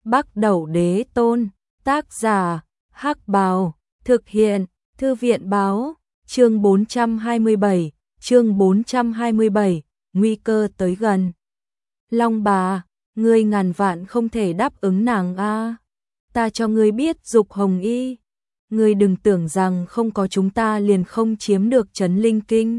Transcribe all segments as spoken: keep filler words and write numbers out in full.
Bắc Đẩu Đế Tôn, tác giả, Hắc Bào, thực hiện, Thư viện báo, chương bốn trăm hai mươi bảy, chương bốn trăm hai mươi bảy, nguy cơ tới gần. Long bà, ngươi ngàn vạn không thể đáp ứng nàng a. Ta cho ngươi biết Dục Hồng Y, ngươi đừng tưởng rằng không có chúng ta liền không chiếm được Trấn Linh Kinh.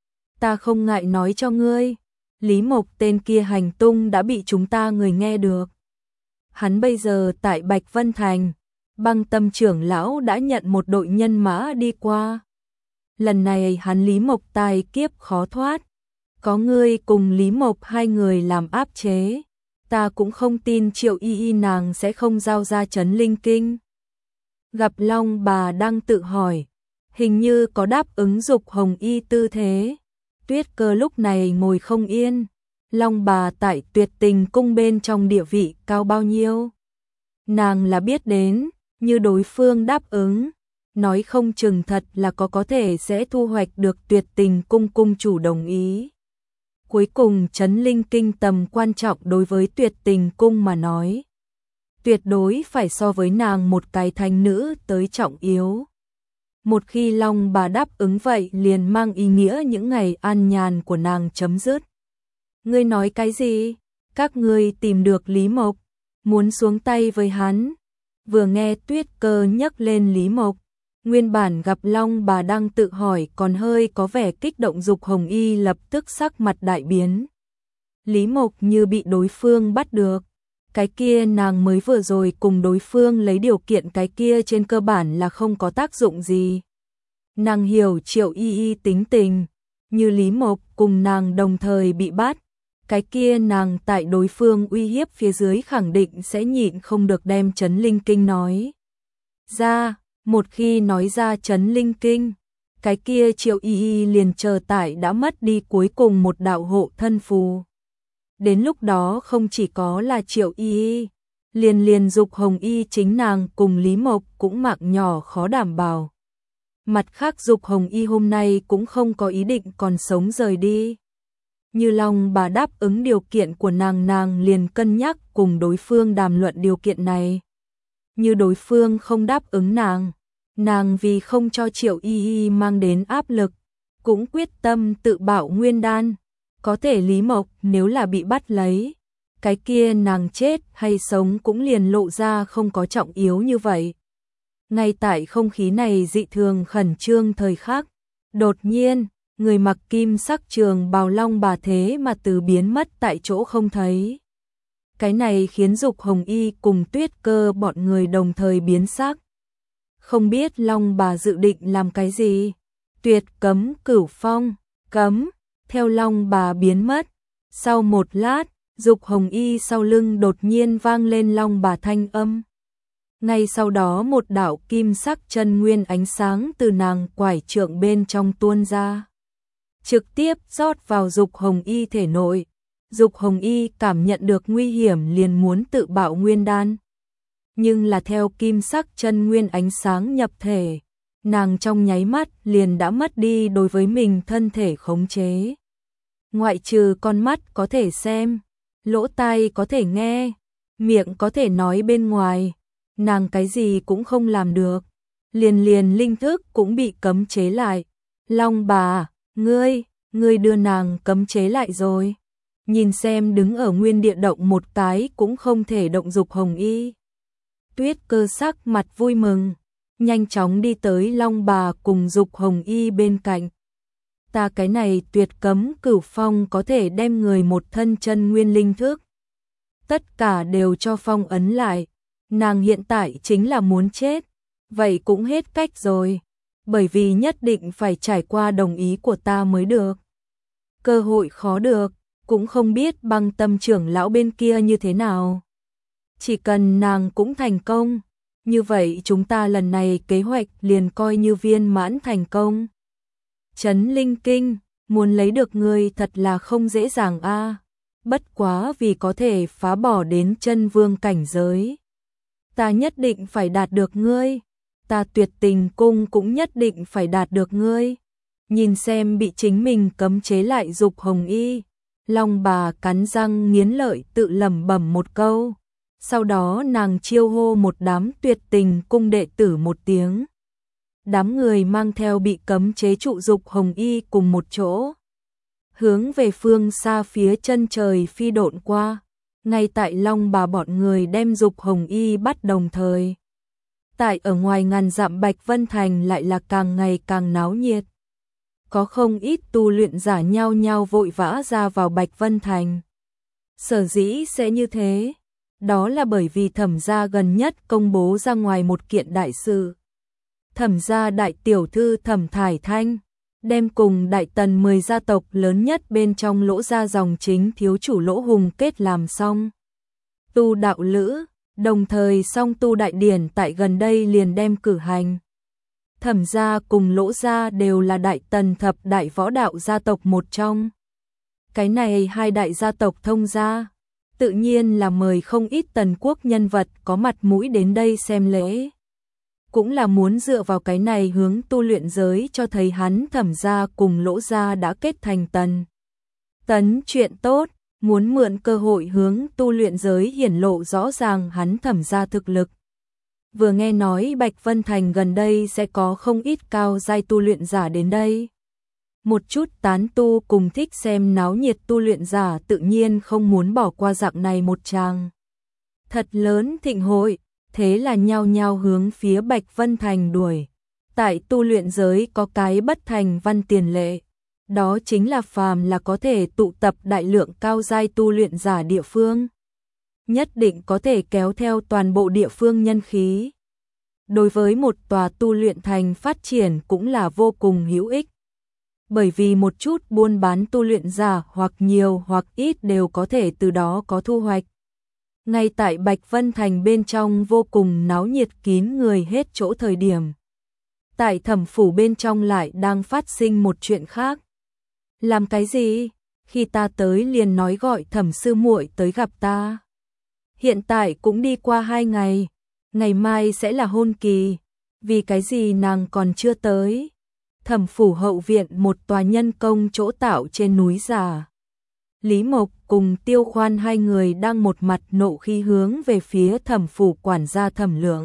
Ta không ngại nói cho ngươi, Lý Mộc tên kia hành tung đã bị chúng ta người nghe được. Hắn bây giờ tại Bạch Vân Thành, Băng Tâm trưởng lão đã nhận một đội nhân mã đi qua. Lần này hắn Lý Mộc tai kiếp khó thoát, có ngươi cùng Lý Mộc hai người làm áp chế, ta cũng không tin Triệu Y Y nàng sẽ không giao ra Trấn Linh Kinh. Gặp Long bà đang tự hỏi, hình như có đáp ứng Dục Hồng Y tư thế. Tuyết Cơ lúc này ngồi không yên, Long bà tại Tuyệt Tình cung bên trong địa vị cao bao nhiêu. Nàng là biết đến, như đối phương đáp ứng, nói không chừng thật là có có thể sẽ thu hoạch được Tuyệt Tình cung cung chủ đồng ý. Cuối cùng Trấn Linh Kinh tầm quan trọng đối với Tuyệt Tình cung mà nói, tuyệt đối phải so với nàng một cái thánh nữ tới trọng yếu. Một khi Long bà đáp ứng vậy liền mang ý nghĩa những ngày an nhàn của nàng chấm dứt. Ngươi nói cái gì? Các ngươi tìm được Lý Mộc, muốn xuống tay với hắn. Vừa nghe Tuyết Cơ nhắc lên Lý Mộc, nguyên bản gặp Long bà đang tự hỏi còn hơi có vẻ kích động, Dục Hồng Y lập tức sắc mặt đại biến. Lý Mộc như bị đối phương bắt được. Cái kia nàng mới vừa rồi cùng đối phương lấy điều kiện, cái kia trên cơ bản là không có tác dụng gì. Nàng hiểu Triệu Y Y tính tình, như Lý Mộc cùng nàng đồng thời bị bắt, cái kia nàng tại đối phương uy hiếp phía dưới khẳng định sẽ nhịn không được đem Trấn Linh Kinh nói ra. Một khi nói ra Trấn Linh Kinh, cái kia Triệu Y Y liền chờ tại đã mất đi cuối cùng một đạo hộ thân phù. Đến lúc đó không chỉ có là Triệu Y Y, liền liền Dục Hồng Y chính nàng cùng Lý Mộc cũng mạng nhỏ khó đảm bảo. Mặt khác Dục Hồng Y hôm nay cũng không có ý định còn sống rời đi. Như Long bà đáp ứng điều kiện của nàng, nàng liền cân nhắc cùng đối phương đàm luận điều kiện này. Như đối phương không đáp ứng nàng, nàng vì không cho Triệu Y Y mang đến áp lực, cũng quyết tâm tự bạo nguyên đan. Có thể Lý Mộc nếu là bị bắt lấy, cái kia nàng chết hay sống cũng liền lộ ra không có trọng yếu như vậy. Ngay tại không khí này dị thường khẩn trương thời khắc, đột nhiên, người mặc kim sắc trường bào Long bà thế mà từ biến mất tại chỗ không thấy. Cái này khiến Dục Hồng Y cùng Tuyết Cơ bọn người đồng thời biến sắc. Không biết Long bà dự định làm cái gì? Tuyệt cấm cửu phong, cấm. Theo Long bà biến mất, sau một lát, Dục Hồng Y sau lưng đột nhiên vang lên Long bà thanh âm. Ngay sau đó một đạo kim sắc chân nguyên ánh sáng từ nàng quải trượng bên trong tuôn ra, trực tiếp rót vào Dục Hồng Y thể nội. Dục Hồng Y cảm nhận được nguy hiểm liền muốn tự bạo nguyên đan. Nhưng là theo kim sắc chân nguyên ánh sáng nhập thể, nàng trong nháy mắt liền đã mất đi đối với mình thân thể khống chế. Ngoại trừ con mắt có thể xem, lỗ tai có thể nghe, miệng có thể nói bên ngoài, nàng cái gì cũng không làm được. Liền liền linh thức cũng bị cấm chế lại. Long bà, ngươi, ngươi đưa nàng cấm chế lại rồi. Nhìn xem đứng ở nguyên địa động một cái cũng không thể động Dục Hồng Y. Tuyết Cơ sắc mặt vui mừng, nhanh chóng đi tới Long bà cùng Dục Hồng Y bên cạnh. Ta cái này tuyệt cấm cửu phong có thể đem người một thân chân nguyên linh thức tất cả đều cho phong ấn lại. Nàng hiện tại chính là muốn chết, vậy cũng hết cách rồi, bởi vì nhất định phải trải qua đồng ý của ta mới được. Cơ hội khó được, cũng không biết Băng Tâm trưởng lão bên kia như thế nào. Chỉ cần nàng cũng thành công, như vậy chúng ta lần này kế hoạch liền coi như viên mãn thành công. Trấn Linh Kinh, muốn lấy được ngươi thật là không dễ dàng a. Bất quá vì có thể phá bỏ đến chân vương cảnh giới, ta nhất định phải đạt được ngươi. Ta Tuyệt Tình cung cũng nhất định phải đạt được ngươi. Nhìn xem bị chính mình cấm chế lại Dục Hồng Y, Long bà cắn răng nghiến lợi tự lẩm bẩm một câu. Sau đó nàng chiêu hô một đám tuyệt tình cung đệ tử một tiếng. Đám người mang theo bị cấm chế trụ dục hồng y cùng một chỗ, hướng về phương xa phía chân trời phi độn qua. Ngay tại Long Bà bọn người đem dục hồng y bắt đồng thời, tại ở ngoài ngàn dặm Bạch Vân Thành lại là càng ngày càng náo nhiệt. Có không ít tu luyện giả nhao nhao vội vã ra vào Bạch Vân Thành. Sở dĩ sẽ như thế, đó là bởi vì Thẩm gia gần nhất công bố ra ngoài một kiện đại sự. Thẩm gia đại tiểu thư Thẩm Thải Thanh đem cùng Đại Tần mười gia tộc lớn nhất bên trong Lỗ gia dòng chính thiếu chủ Lỗ Hùng kết làm xong tu đạo lữ, đồng thời song tu đại điển tại gần đây liền đem cử hành. Thẩm gia cùng Lỗ gia đều là Đại Tần thập đại võ đạo gia tộc một trong. Cái này hai đại gia tộc thông gia, tự nhiên là mời không ít tần quốc nhân vật có mặt mũi đến đây xem lễ. Cũng là muốn dựa vào cái này hướng tu luyện giới cho thấy hắn Thẩm gia cùng Lỗ gia đã kết thành tần. Tấn chuyện tốt, muốn mượn cơ hội hướng tu luyện giới hiển lộ rõ ràng hắn Thẩm gia thực lực. Vừa nghe nói Bạch Vân Thành gần đây sẽ có không ít cao giai tu luyện giả đến đây. Một chút tán tu cùng thích xem náo nhiệt tu luyện giả tự nhiên không muốn bỏ qua dạng này một tràng thật lớn thịnh hội, thế là nhao nhao hướng phía Bạch Vân Thành đuổi. Tại tu luyện giới có cái bất thành văn tiền lệ, đó chính là phàm là có thể tụ tập đại lượng cao giai tu luyện giả địa phương, nhất định có thể kéo theo toàn bộ địa phương nhân khí. Đối với một tòa tu luyện thành phát triển cũng là vô cùng hữu ích. Bởi vì một chút buôn bán tu luyện giả hoặc nhiều hoặc ít đều có thể từ đó có thu hoạch. Ngay tại Bạch Vân Thành bên trong vô cùng náo nhiệt kín người hết chỗ thời điểm, tại Thẩm phủ bên trong lại đang phát sinh một chuyện khác. Làm cái gì? Khi ta tới liền nói gọi Thẩm sư muội tới gặp ta. Hiện tại cũng đi qua hai ngày, ngày mai sẽ là hôn kỳ, vì cái gì nàng còn chưa tới? Thẩm phủ hậu viện một tòa nhân công chỗ tạo trên núi giả. Lý Mộc cùng Tiêu Khoan hai người đang một mặt nộ khí hướng về phía Thẩm phủ quản gia Thẩm Lượng.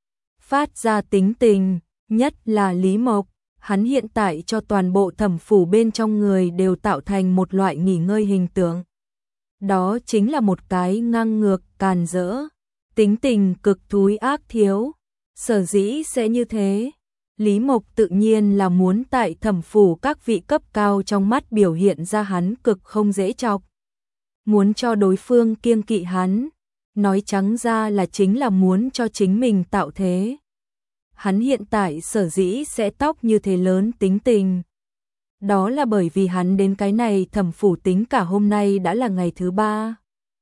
Phát ra tính tình, nhất là Lý Mộc, hắn hiện tại cho toàn bộ Thẩm phủ bên trong người đều tạo thành một loại nghỉ ngơi hình tượng. Đó chính là một cái ngang ngược, càn rỡ, tính tình cực thúi ác thiếu. Sở dĩ sẽ như thế, Lý Mộc tự nhiên là muốn tại Thẩm phủ các vị cấp cao trong mắt biểu hiện ra hắn cực không dễ chọc. Muốn cho đối phương kiêng kỵ hắn, nói trắng ra là chính là muốn cho chính mình tạo thế. Hắn hiện tại sở dĩ sẽ tóc như thế lớn tính tình, đó là bởi vì hắn đến cái này Thẩm phủ tính cả hôm nay đã là ngày thứ ba.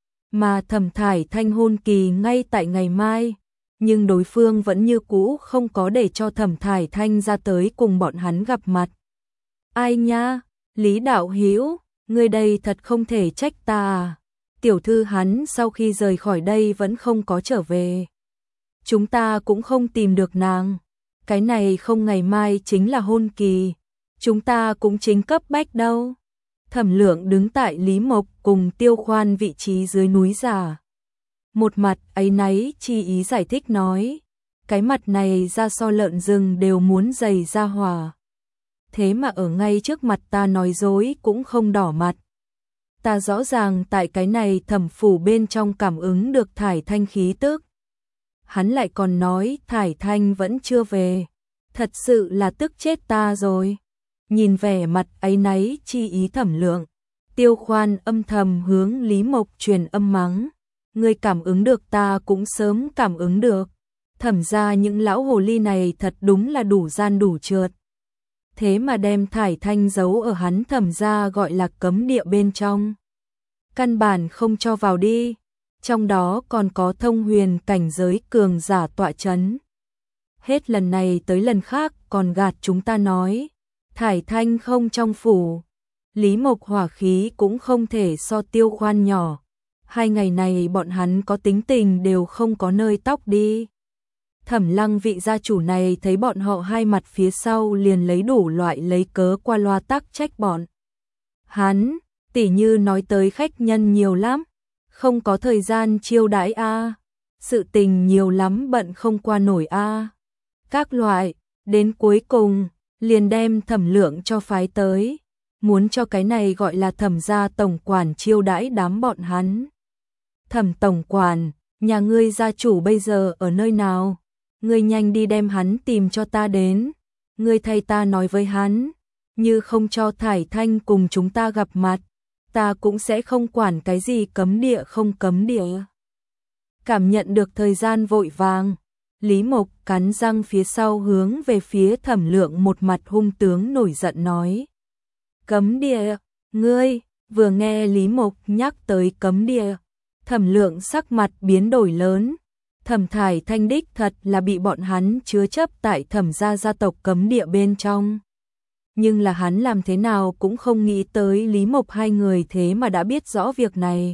Mà Thẩm Thải Thanh hôn kỳ ngay tại ngày mai, nhưng đối phương vẫn như cũ không có để cho Thẩm Thải Thanh ra tới cùng bọn hắn gặp mặt. Ai nha, Lý đạo hữu, ngươi đây thật không thể trách ta à. Tiểu thư hắn sau khi rời khỏi đây vẫn không có trở về. Chúng ta cũng không tìm được nàng. Cái này không ngày mai chính là hôn kỳ, chúng ta cũng chính cấp bách đâu. Thẩm Lượng đứng tại Lý Mộc cùng Tiêu Khoan vị trí dưới núi giả. Một mặt áy náy chi ý giải thích nói, cái mặt này ra so lợn rừng đều muốn dày ra hỏa. Thế mà ở ngay trước mặt ta nói dối cũng không đỏ mặt. Ta rõ ràng tại cái này Thẩm phủ bên trong cảm ứng được Thải Thanh khí tức. Hắn lại còn nói Thải Thanh vẫn chưa về. Thật sự là tức chết ta rồi. Nhìn vẻ mặt áy náy chi ý Thẩm Lượng, Tiêu Khoan âm thầm hướng Lý Mộc truyền âm mắng. Ngươi cảm ứng được ta cũng sớm cảm ứng được. Thẩm ra những lão hồ ly này thật đúng là đủ gian đủ trượt. Thế mà đem Thải Thanh giấu ở hắn Thẩm ra gọi là cấm địa bên trong. Căn bản không cho vào đi. Trong đó còn có thông huyền cảnh giới cường giả tọa chấn. Hết lần này tới lần khác còn gạt chúng ta nói Thải Thanh không trong phủ. Lý Mộc hỏa khí cũng không thể so Tiêu Khoan nhỏ. Hai ngày này bọn hắn có tính tình đều không có nơi tóc đi. Thẩm Lăng vị gia chủ này thấy bọn họ hai mặt phía sau liền lấy đủ loại lấy cớ qua loa tắc trách bọn hắn, tỉ như nói tới khách nhân nhiều lắm, không có thời gian chiêu đãi a. sự tình nhiều lắm bận không qua nổi a. Các loại, đến cuối cùng, liền đem Thẩm Lượng cho phái tới, muốn cho cái này gọi là Thẩm gia tổng quản chiêu đãi đám bọn hắn. Thẩm tổng quản, nhà ngươi gia chủ bây giờ ở nơi nào? Ngươi nhanh đi đem hắn tìm cho ta đến. Ngươi thay ta nói với hắn, như không cho Thải Thanh cùng chúng ta gặp mặt, ta cũng sẽ không quản cái gì cấm địa không cấm địa. Cảm nhận được thời gian vội vàng, Lý Mộc cắn răng phía sau hướng về phía Thẩm Lượng một mặt hung tướng nổi giận nói. Cấm địa, ngươi, vừa nghe Lý Mộc nhắc tới cấm địa, Thẩm Lượng sắc mặt biến đổi lớn. Thẩm Thải Thanh đích thật là bị bọn hắn chứa chấp tại Thẩm gia gia tộc cấm địa bên trong. Nhưng là hắn làm thế nào cũng không nghĩ tới Lý Mộc hai người thế mà đã biết rõ việc này.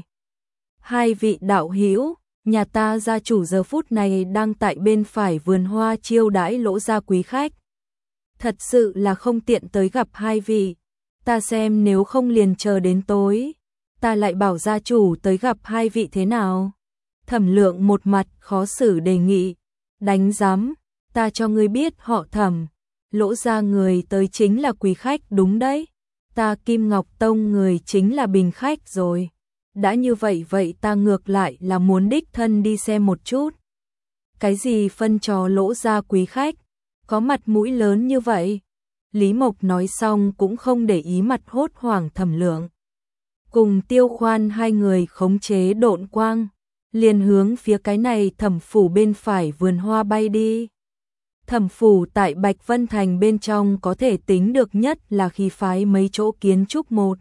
Hai vị đạo hữu, nhà ta gia chủ giờ phút này đang tại bên phải vườn hoa chiêu đãi Lỗ gia quý khách. Thật sự là không tiện tới gặp hai vị, ta xem nếu không liền chờ đến tối, ta lại bảo gia chủ tới gặp hai vị thế nào. Thẩm Lượng một mặt khó xử đề nghị, đánh giám, ta cho ngươi biết họ Thẩm, Lỗ gia người tới chính là quý khách đúng đấy, ta Kim Ngọc Tông người chính là bình khách rồi. Đã như vậy vậy ta ngược lại là muốn đích thân đi xem một chút. Cái gì phân trò Lỗ gia quý khách, có mặt mũi lớn như vậy. Lý Mộc nói xong cũng không để ý mặt hốt hoảng Thẩm Lượng. Cùng Tiêu Khoan hai người khống chế độn quang, liền hướng phía cái này Thẩm phủ bên phải vườn hoa bay đi. Thẩm phủ tại Bạch Vân Thành bên trong có thể tính được nhất là khí phái mấy chỗ kiến trúc một.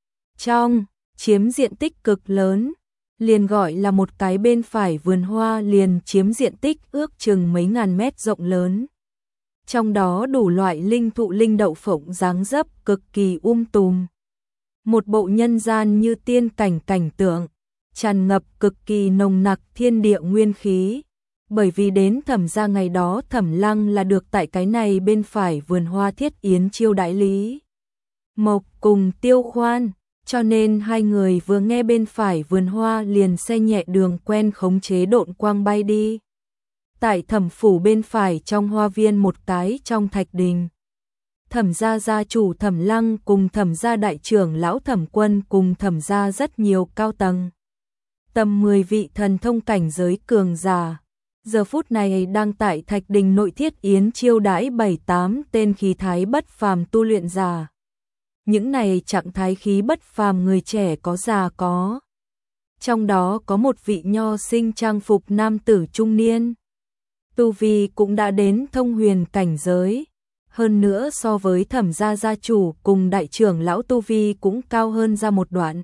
Trong, chiếm diện tích cực lớn, liền gọi là một cái bên phải vườn hoa liền chiếm diện tích ước chừng mấy ngàn mét rộng lớn. Trong đó đủ loại linh thụ linh đậu phộng dáng dấp cực kỳ um tùm. Một bộ nhân gian như tiên cảnh cảnh tượng, tràn ngập cực kỳ nồng nặc thiên địa nguyên khí. Bởi vì đến Thẩm gia ngày đó Thẩm Lăng là được tại cái này bên phải vườn hoa thiết yến chiêu đãi Lý Mộc cùng Tiêu Khoan, cho nên hai người vừa nghe bên phải vườn hoa liền xe nhẹ đường quen khống chế độn quang bay đi. Tại Thẩm phủ bên phải trong hoa viên một cái trong thạch đình, Thẩm gia gia chủ Thẩm Lăng cùng Thẩm gia đại trưởng lão Thẩm Quân cùng Thẩm gia rất nhiều cao tầng, tầm mười vị thần thông cảnh giới cường giả, giờ phút này đang tại thạch đình nội thiết yến chiêu đãi bảy tám tên khí thái bất phàm tu luyện giả. Những này trạng thái khí bất phàm người trẻ có già có. Trong đó có một vị nho sinh trang phục nam tử trung niên. Tu vi cũng đã đến thông huyền cảnh giới. Hơn nữa so với Thẩm gia gia chủ cùng đại trưởng lão tu vi cũng cao hơn ra một đoạn.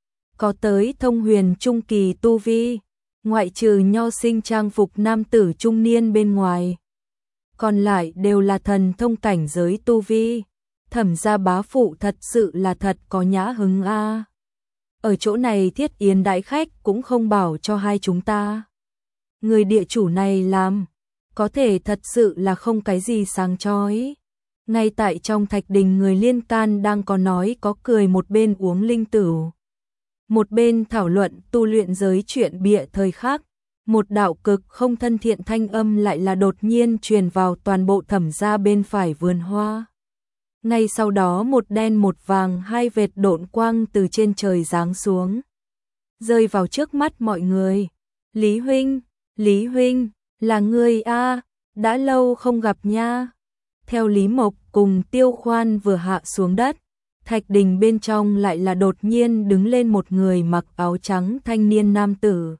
Có tới thông huyền trung kỳ tu vi, ngoại trừ nho sinh trang phục nam tử trung niên bên ngoài. Còn lại đều là thần thông cảnh giới tu vi. Thẩm gia bá phụ thật sự là thật có nhã hứng a. Ở chỗ này thiết yến đại khách cũng không bảo cho hai chúng ta. Người địa chủ này làm, có thể thật sự là không cái gì sáng chói. Ngay tại trong thạch đình người liên can đang có nói có cười một bên uống linh tửu. Một bên thảo luận tu luyện giới chuyện bịa thời khắc. Một đạo cực không thân thiện thanh âm lại là đột nhiên truyền vào toàn bộ Thẩm gia bên phải vườn hoa. Ngay sau đó một đen một vàng hai vệt độn quang từ trên trời giáng xuống, rơi vào trước mắt mọi người. Lý huynh, Lý huynh, là ngươi a, đã lâu không gặp nha. Theo Lý Mộc cùng Tiêu Khoan vừa hạ xuống đất, thạch đình bên trong lại là đột nhiên đứng lên một người mặc áo trắng thanh niên nam tử.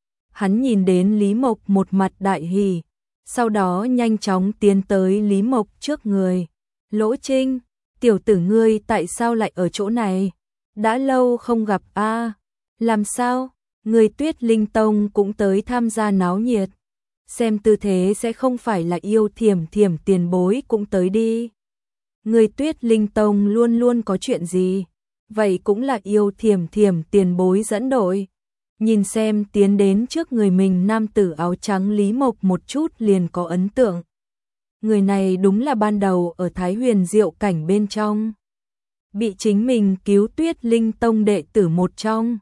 Hắn nhìn đến Lý Mộc một mặt đại hỉ, sau đó nhanh chóng tiến tới Lý Mộc trước người. Lỗ Trinh, tiểu tử ngươi tại sao lại ở chỗ này? Đã lâu không gặp a. Làm sao? Người Tuyết Linh Tông cũng tới tham gia náo nhiệt. Xem tư thế sẽ không phải là yêu thiểm thiểm tiền bối cũng tới đi. Người Tuyết Linh Tông luôn luôn có chuyện gì? Vậy cũng là yêu thiểm thiểm tiền bối dẫn đội. Nhìn xem tiến đến trước người mình nam tử áo trắng Lý Mộc một chút liền có ấn tượng. Người này đúng là ban đầu ở Thái Huyền Diệu cảnh bên trong, bị chính mình cứu Tuyết Linh Tông đệ tử một trong.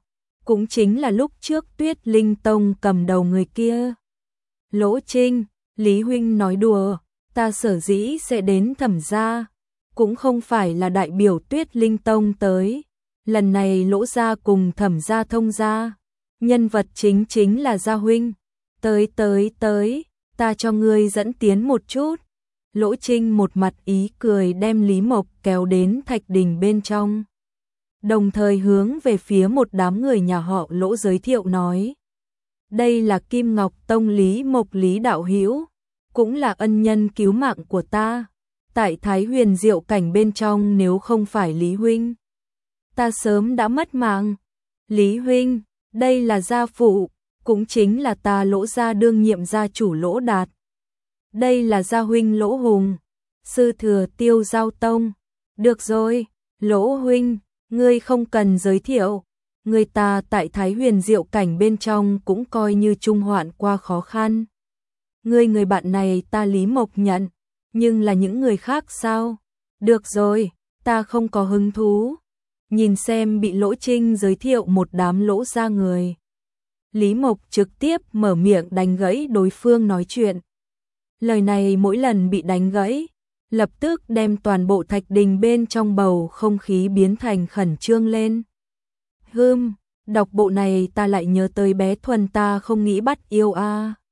cũng chính là lúc trước Tuyết Linh Tông cầm đầu người kia. Lỗ Trinh, Lý huynh nói đùa, ta sở dĩ sẽ đến Thẩm gia, cũng không phải là đại biểu Tuyết Linh Tông tới. Lần này Lỗ gia cùng Thẩm gia thông gia, nhân vật chính chính là gia huynh. Tới tới tới, ta cho ngươi dẫn tiến một chút. Lỗ Trinh một mặt ý cười đem Lý Mộc kéo đến thạch đình bên trong. Đồng thời hướng về phía một đám người nhà họ Lỗ giới thiệu nói. Đây là Kim Ngọc Tông Lý Mộc Lý đạo hữu, cũng là ân nhân cứu mạng của ta. Tại Thái Huyền Diệu cảnh bên trong nếu không phải Lý huynh, ta sớm đã mất mạng. Lý huynh, đây là gia phụ, cũng chính là ta Lỗ gia đương nhiệm gia chủ Lỗ Đạt. Đây là gia huynh Lỗ Hùng, sư thừa Tiêu Giao Tông. Được rồi, Lỗ huynh, ngươi không cần giới thiệu, người ta tại Thái Huyền Diệu cảnh bên trong cũng coi như trung hoạn qua khó khăn. Ngươi người bạn này ta Lý Mộc nhận, nhưng là những người khác sao? Được rồi, ta không có hứng thú. Nhìn xem bị Lỗ Trinh giới thiệu một đám Lỗ gia người. Lý Mộc trực tiếp mở miệng đánh gãy đối phương nói chuyện. Lời này mỗi lần bị đánh gãy, lập tức đem toàn bộ thạch đình bên trong bầu không khí biến thành khẩn trương lên. Hừm, đọc bộ này ta lại nhớ tới bé Thuần ta không nghĩ bắt yêu a. À.